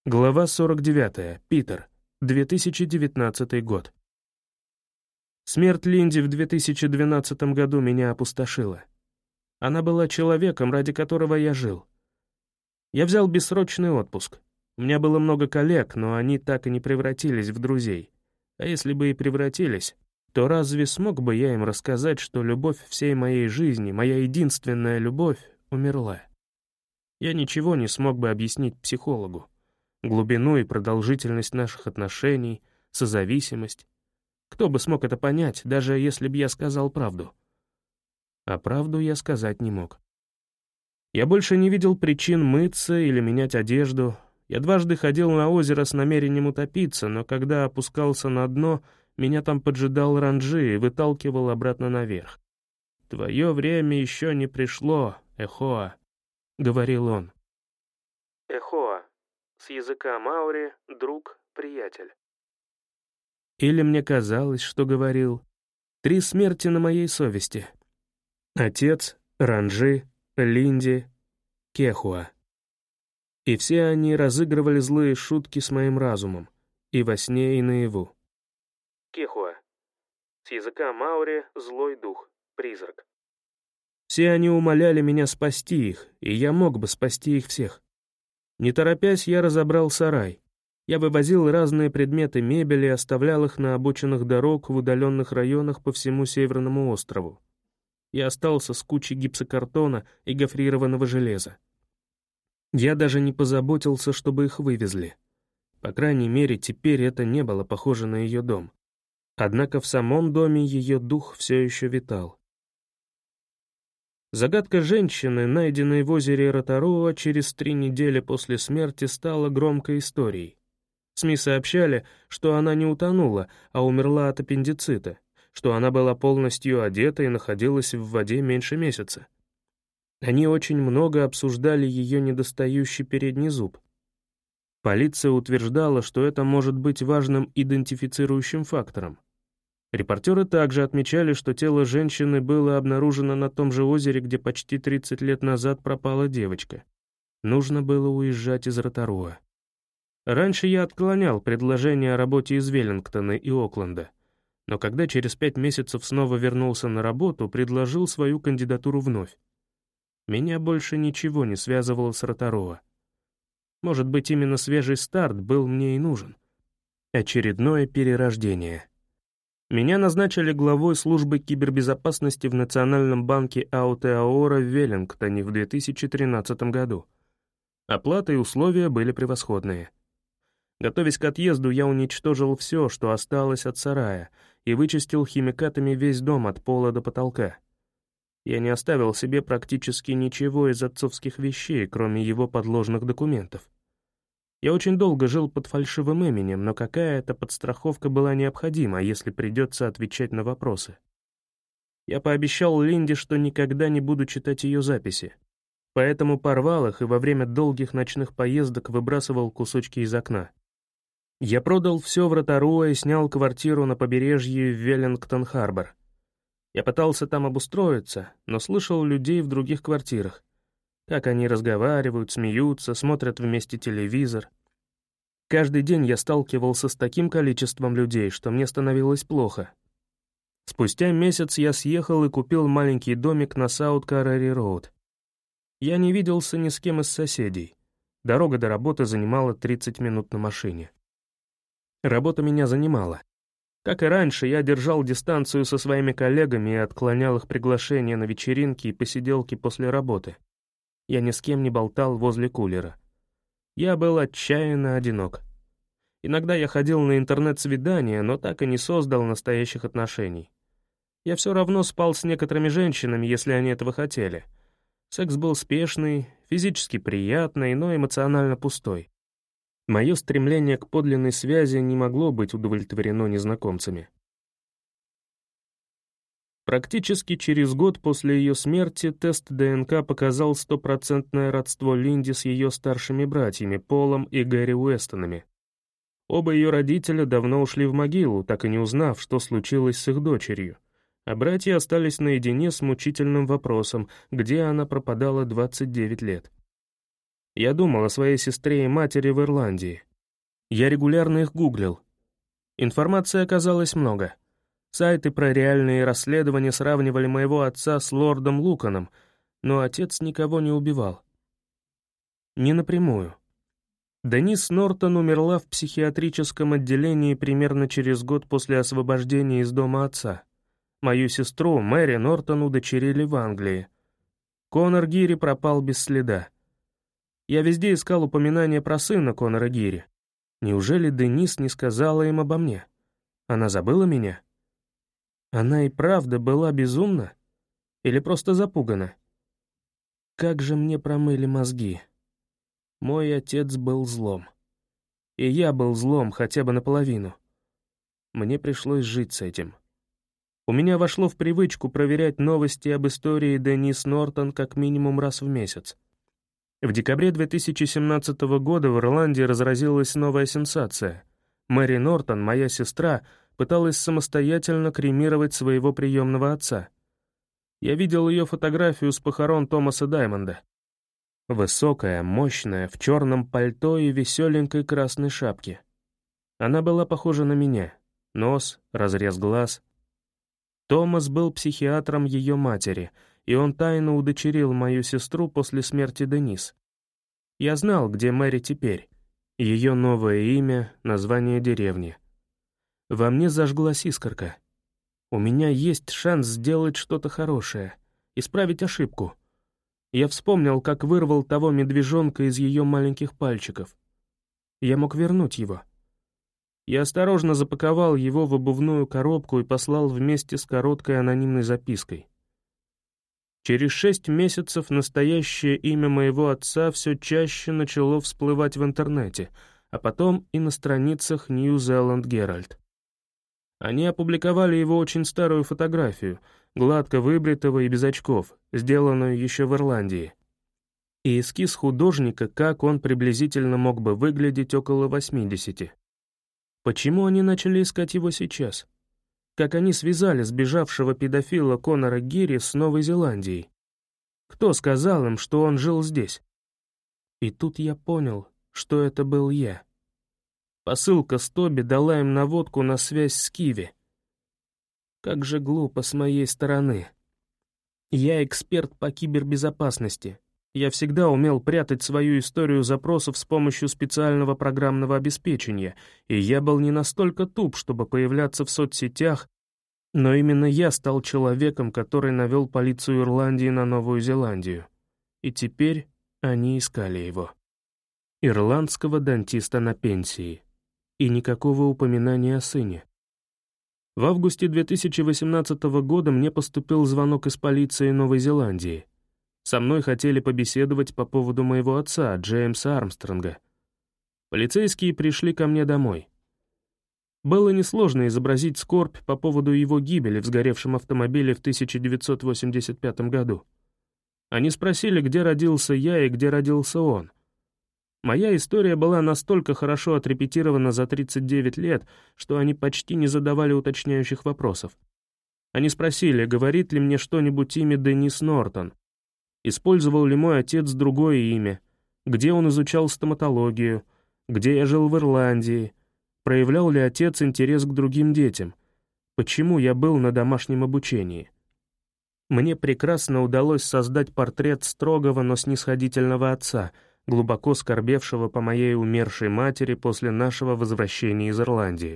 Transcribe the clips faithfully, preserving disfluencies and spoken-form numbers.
Глава сорок девятая. Питер. две тысячи девятнадцатый год. Смерть Линди в две тысячи двенадцатом году меня опустошила. Она была человеком, ради которого я жил. Я взял бессрочный отпуск. У меня было много коллег, но они так и не превратились в друзей. А если бы и превратились, то разве смог бы я им рассказать, что любовь всей моей жизни, моя единственная любовь, умерла? Я ничего не смог бы объяснить психологу. Глубину и продолжительность наших отношений, созависимость. Кто бы смог это понять, даже если бы я сказал правду? А правду я сказать не мог. Я больше не видел причин мыться или менять одежду. Я дважды ходил на озеро с намерением утопиться, но когда опускался на дно, меня там поджидал Ранджи и выталкивал обратно наверх. «Твое время еще не пришло, Эхоа», — говорил он. Эхоа. С языка маори — друг, приятель. Или мне казалось, что говорил. Три смерти на моей совести. Отец, Ранджи, Линди, Кехуа. И все они разыгрывали злые шутки с моим разумом, и во сне, и наяву. Кехуа. С языка маори — злой дух, призрак. Все они умоляли меня спасти их, и я мог бы спасти их всех. Не торопясь, я разобрал сарай. Я вывозил разные предметы мебели и оставлял их на обочинах дорог в удаленных районах по всему Северному острову. Я остался с кучей гипсокартона и гофрированного железа. Я даже не позаботился, чтобы их вывезли. По крайней мере, теперь это не было похоже на ее дом. Однако в самом доме ее дух все еще витал. Загадка женщины, найденной в озере Ротаруа через три недели после смерти, стала громкой историей. СМИ сообщали, что она не утонула, а умерла от аппендицита, что она была полностью одета и находилась в воде меньше месяца. Они очень много обсуждали ее недостающий передний зуб. Полиция утверждала, что это может быть важным идентифицирующим фактором. Репортеры также отмечали, что тело женщины было обнаружено на том же озере, где почти тридцать лет назад пропала девочка. Нужно было уезжать из Ротаруа. Раньше я отклонял предложение о работе из Веллингтона и Окленда, но когда через пять месяцев снова вернулся на работу, предложил свою кандидатуру вновь. Меня больше ничего не связывало с Ротаруа. Может быть, именно свежий старт был мне и нужен. Очередное перерождение. Меня назначили главой службы кибербезопасности в Национальном банке Аутеаора в Веллингтоне в две тысячи тринадцатом году. Оплата и условия были превосходные. Готовясь к отъезду, я уничтожил все, что осталось от сарая, и вычистил химикатами весь дом от пола до потолка. Я не оставил себе практически ничего из отцовских вещей, кроме его подложных документов. Я очень долго жил под фальшивым именем, но какая-то подстраховка была необходима, если придется отвечать на вопросы. Я пообещал Линде, что никогда не буду читать ее записи, поэтому порвал их и во время долгих ночных поездок выбрасывал кусочки из окна. Я продал все в Ротаруа и снял квартиру на побережье в Веллингтон-Харбор. Я пытался там обустроиться, но слышал людей в других квартирах. Как они разговаривают, смеются, смотрят вместе телевизор. Каждый день я сталкивался с таким количеством людей, что мне становилось плохо. Спустя месяц я съехал и купил маленький домик на Саут-Каррари-Роуд. Я не виделся ни с кем из соседей. Дорога до работы занимала тридцать минут на машине. Работа меня занимала. Как и раньше, я держал дистанцию со своими коллегами и отклонял их приглашения на вечеринки и посиделки после работы. Я ни с кем не болтал возле кулера. Я был отчаянно одинок. Иногда я ходил на интернет-свидания, но так и не создал настоящих отношений. Я все равно спал с некоторыми женщинами, если они этого хотели. Секс был спешный, физически приятный, но эмоционально пустой. Мое стремление к подлинной связи не могло быть удовлетворено незнакомцами. Практически через год после ее смерти тест ДНК показал стопроцентное родство Линди с ее старшими братьями Полом и Гэри Уэстонами. Оба ее родителя давно ушли в могилу, так и не узнав, что случилось с их дочерью, а братья остались наедине с мучительным вопросом, где она пропадала двадцать девять лет. Я думал о своей сестре и матери в Ирландии. Я регулярно их гуглил. Информации оказалось много. Сайты про реальные расследования сравнивали моего отца с лордом Луканом, но отец никого не убивал. Не напрямую. Денис Нортон умерла в психиатрическом отделении примерно через год после освобождения из дома отца. Мою сестру, Мэри Нортон, удочерили в Англии. Конор Гири пропал без следа. Я везде искал упоминания про сына Конора Гири. Неужели Денис не сказала им обо мне? Она забыла меня? Она и правда была безумна? Или просто запугана? Как же мне промыли мозги. Мой отец был злом. И я был злом хотя бы наполовину. Мне пришлось жить с этим. У меня вошло в привычку проверять новости об истории Денис Нортон как минимум раз в месяц. В декабре две тысячи семнадцатого года в Ирландии разразилась новая сенсация. Мэри Нортон, моя сестра, пыталась самостоятельно кремировать своего приемного отца. Я видел ее фотографию с похорон Томаса Даймонда. Высокая, мощная, в черном пальто и веселенькой красной шапке. Она была похожа на меня. Нос, разрез глаз. Томас был психиатром ее матери, и он тайно удочерил мою сестру после смерти Денис. Я знал, где Мэри теперь. Ее новое имя, название деревни. Во мне зажглась искорка. У меня есть шанс сделать что-то хорошее, исправить ошибку. Я вспомнил, как вырвал того медвежонка из ее маленьких пальчиков. Я мог вернуть его. Я осторожно запаковал его в обувную коробку и послал вместе с короткой анонимной запиской. Через шесть месяцев настоящее имя моего отца все чаще начало всплывать в интернете, а потом и на страницах New Zealand Herald. Они опубликовали его очень старую фотографию, гладко выбритого и без очков, сделанную еще в Ирландии. И эскиз художника, как он приблизительно мог бы выглядеть около восьмидесяти. Почему они начали искать его сейчас? Как они связали сбежавшего педофила Конора Гири с Новой Зеландией? Кто сказал им, что он жил здесь? И тут я понял, что это был я. Посылка с Тоби дала им наводку на связь с Киви. Как же глупо с моей стороны. Я эксперт по кибербезопасности. Я всегда умел прятать свою историю запросов с помощью специального программного обеспечения, и я был не настолько туп, чтобы появляться в соцсетях, но именно я стал человеком, который навел полицию Ирландии на Новую Зеландию. И теперь они искали его. Ирландского дантиста на пенсии. И никакого упоминания о сыне. В августе две тысячи восемнадцатого года мне поступил звонок из полиции Новой Зеландии. Со мной хотели побеседовать по поводу моего отца, Джеймса Армстронга. Полицейские пришли ко мне домой. Было несложно изобразить скорбь по поводу его гибели в сгоревшем автомобиле в тысяча девятьсот восемьдесят пятом году. Они спросили, где родился я и где родился он. Моя история была настолько хорошо отрепетирована за тридцать девять лет, что они почти не задавали уточняющих вопросов. Они спросили, говорит ли мне что-нибудь имя Денис Нортон, использовал ли мой отец другое имя, где он изучал стоматологию, где я жил в Ирландии, проявлял ли отец интерес к другим детям, почему я был на домашнем обучении. Мне прекрасно удалось создать портрет строгого, но снисходительного отца, глубоко скорбевшего по моей умершей матери после нашего возвращения из Ирландии.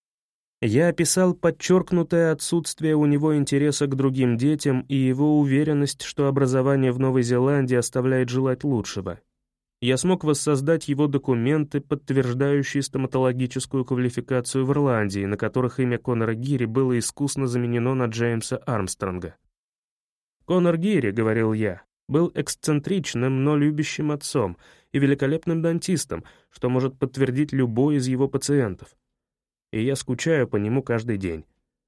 Я описал подчеркнутое отсутствие у него интереса к другим детям и его уверенность, что образование в Новой Зеландии оставляет желать лучшего. Я смог воссоздать его документы, подтверждающие стоматологическую квалификацию в Ирландии, на которых имя Конора Гири было искусно заменено на Джеймса Армстронга. «Конор Гири», — говорил я, — был эксцентричным, но любящим отцом и великолепным дантистом, что может подтвердить любой из его пациентов. И я скучаю по нему каждый день.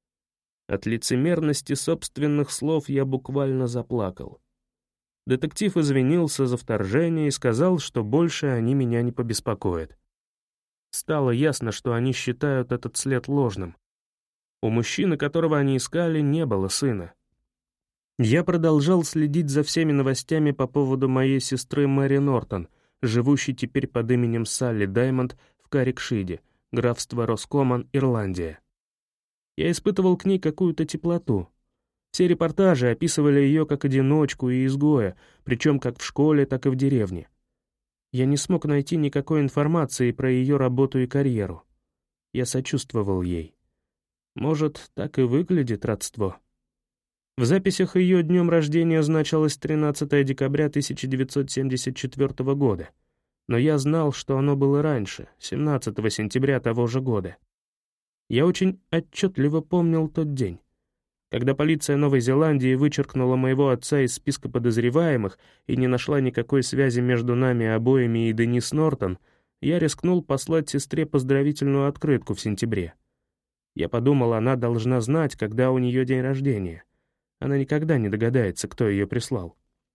От лицемерности собственных слов я буквально заплакал. Детектив извинился за вторжение и сказал, что больше они меня не побеспокоят. Стало ясно, что они считают этот след ложным. У мужчины, которого они искали, не было сына. Я продолжал следить за всеми новостями по поводу моей сестры Мэри Нортон, живущий теперь под именем Салли Даймонд в Каррикшиде, графство Роскоман, Ирландия. Я испытывал к ней какую-то теплоту. Все репортажи описывали ее как одиночку и изгоя, причем как в школе, так и в деревне. Я не смог найти никакой информации про ее работу и карьеру. Я сочувствовал ей. Может, так и выглядит родство. В записях ее днем рождения значилось тринадцатое декабря тысяча девятьсот семьдесят четвёртого года, но я знал, что оно было раньше, семнадцатого сентября того же года. Я очень отчетливо помнил тот день. Когда полиция Новой Зеландии вычеркнула моего отца из списка подозреваемых и не нашла никакой связи между нами обоими и Денис Нортон, я рискнул послать сестре поздравительную открытку в сентябре. Я подумал, она должна знать, когда у нее день рождения. Она никогда не догадается, кто ее прислал.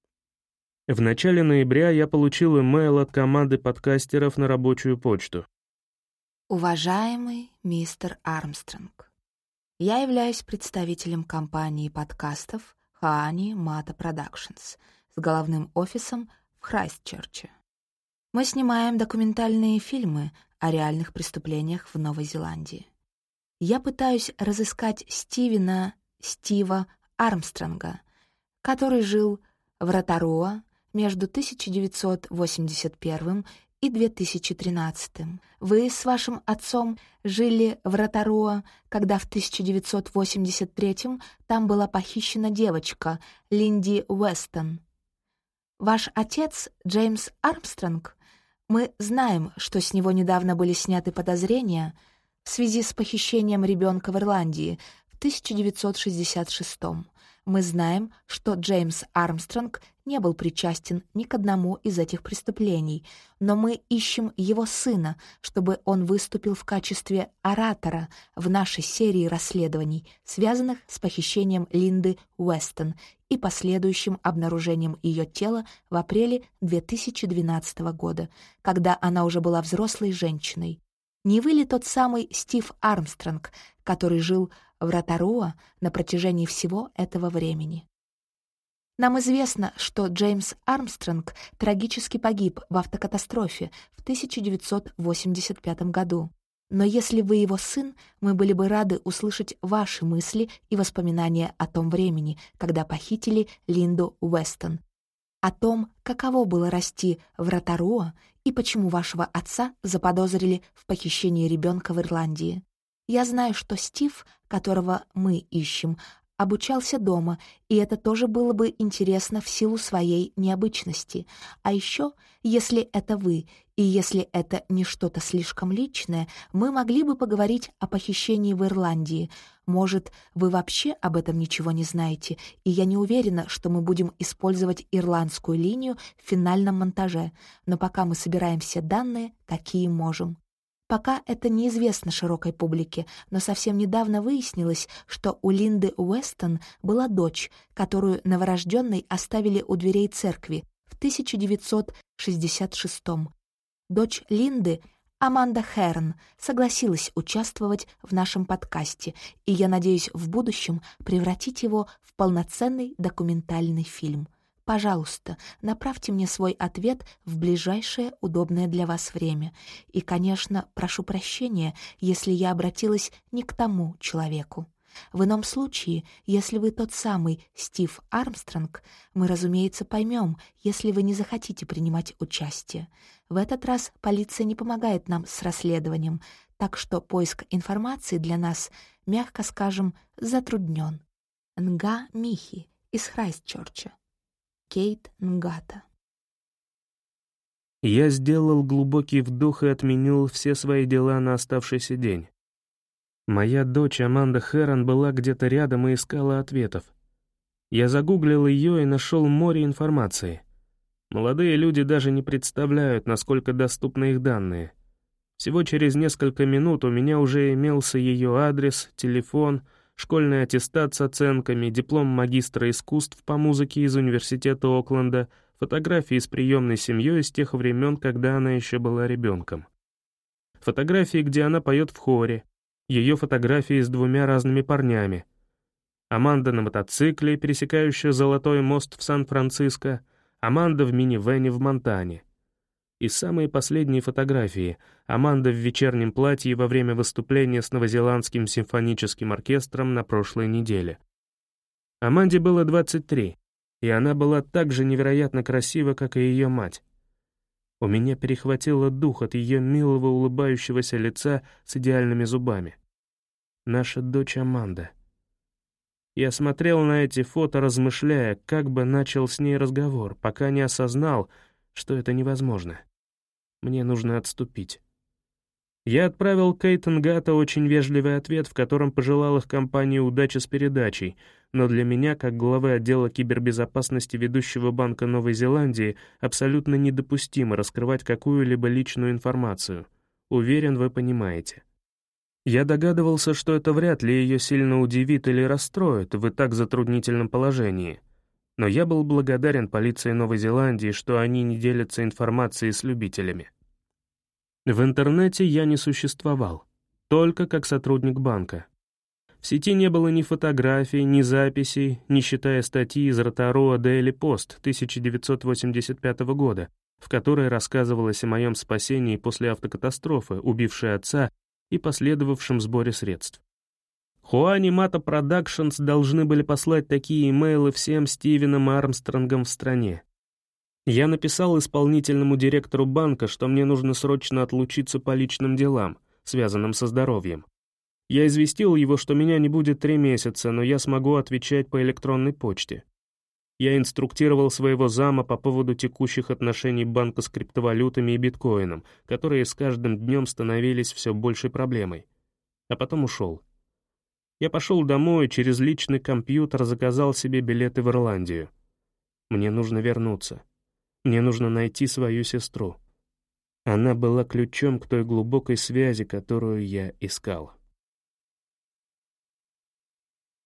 В начале ноября я получил имейл от команды подкастеров на рабочую почту. Уважаемый мистер Армстронг, я являюсь представителем компании подкастов Хаани Мата Продакшнс с головным офисом в Храйстчерче. Мы снимаем документальные фильмы о реальных преступлениях в Новой Зеландии. Я пытаюсь разыскать Стивена Стива Армстронга, который жил в Ротаруа между тысяча девятьсот восемьдесят первым и две тысячи тринадцатым. Вы с вашим отцом жили в Ротаруа, когда в тысяча девятьсот восемьдесят третьем там была похищена девочка Линди Уэстон. Ваш отец, Джеймс Армстронг, мы знаем, что с него недавно были сняты подозрения в связи с похищением ребенка в Ирландии в тысяча девятьсот шестьдесят шестом. Мы знаем, что Джеймс Армстронг не был причастен ни к одному из этих преступлений, но мы ищем его сына, чтобы он выступил в качестве оратора в нашей серии расследований, связанных с похищением Линды Уэстон и последующим обнаружением ее тела в апреле две тысячи двенадцатого года, когда она уже была взрослой женщиной. Не вы ли тот самый Стив Армстронг, который жил в Ротаруа на протяжении всего этого времени? Нам известно, что Джеймс Армстронг трагически погиб в автокатастрофе в тысяча девятьсот восемьдесят пятом году. Но если вы его сын, мы были бы рады услышать ваши мысли и воспоминания о том времени, когда похитили Линду Уэстон, о том, каково было расти в Ротаруа и почему вашего отца заподозрили в похищении ребенка в Ирландии. Я знаю, что Стив, которого мы ищем, обучался дома, и это тоже было бы интересно в силу своей необычности. А еще, если это вы, и если это не что-то слишком личное, мы могли бы поговорить о похищении в Ирландии. Может, вы вообще об этом ничего не знаете, и я не уверена, что мы будем использовать ирландскую линию в финальном монтаже, но пока мы собираем все данные, какие можем. Пока это неизвестно широкой публике, но совсем недавно выяснилось, что у Линды Уэстон была дочь, которую новорожденной оставили у дверей церкви в тысяча девятьсот шестьдесят шестом. Дочь Линды, Аманда Хэрон, согласилась участвовать в нашем подкасте, и я надеюсь в будущем превратить его в полноценный документальный фильм. Пожалуйста, направьте мне свой ответ в ближайшее удобное для вас время. И, конечно, прошу прощения, если я обратилась не к тому человеку. В ином случае, если вы тот самый Стив Армстронг, мы, разумеется, поймем, если вы не захотите принимать участие. В этот раз полиция не помогает нам с расследованием, так что поиск информации для нас, мягко скажем, затруднен. Нга Михи из Храйстчерча. Кейт Нгата. Я сделал глубокий вдох и отменил все свои дела на оставшийся день. Моя дочь Аманда Хэрон была где-то рядом и искала ответов. Я загуглил ее и нашел море информации. Молодые люди даже не представляют, насколько доступны их данные. Всего через несколько минут у меня уже имелся ее адрес, телефон, школьный аттестат с оценками, диплом магистра искусств по музыке из университета Окленда, фотографии с приемной семьей с тех времен, когда она еще была ребенком. Фотографии, где она поет в хоре, ее фотографии с двумя разными парнями. Аманда на мотоцикле, пересекающая Золотой мост в Сан-Франциско, Аманда в минивэне в Монтане. И самые последние фотографии. Аманда в вечернем платье во время выступления с Новозеландским симфоническим оркестром на прошлой неделе. Аманде было двадцать три, и она была так же невероятно красива, как и ее мать. У меня перехватило дух от ее милого улыбающегося лица с идеальными зубами. Наша дочь Аманда. Я смотрел на эти фото, размышляя, как бы начал с ней разговор, пока не осознал, что это невозможно. Мне нужно отступить. Я отправил Кейтон Гатта очень вежливый ответ, в котором пожелал их компании удачи с передачей, но для меня, как главы отдела кибербезопасности ведущего банка Новой Зеландии, абсолютно недопустимо раскрывать какую-либо личную информацию. Уверен, вы понимаете. Я догадывался, что это вряд ли ее сильно удивит или расстроит в и так затруднительном положении. Но я был благодарен полиции Новой Зеландии, что они не делятся информацией с любителями. В интернете я не существовал, только как сотрудник банка. В сети не было ни фотографий, ни записей, не считая статьи из Rotorua Daily Post тысяча девятьсот восемьдесят пятого года, в которой рассказывалось о моем спасении после автокатастрофы, убившей отца, и последовавшем сборе средств. Хуани Мата Продакшнс должны были послать такие имейлы всем Стивенам Армстронгам в стране. Я написал исполнительному директору банка, что мне нужно срочно отлучиться по личным делам, связанным со здоровьем. Я известил его, что меня не будет три месяца, но я смогу отвечать по электронной почте. Я инструктировал своего зама по поводу текущих отношений банка с криптовалютами и биткоином, которые с каждым днем становились все большей проблемой. А потом ушел. Я пошел домой, через личный компьютер заказал себе билеты в Ирландию. Мне нужно вернуться. Мне нужно найти свою сестру. Она была ключом к той глубокой связи, которую я искал.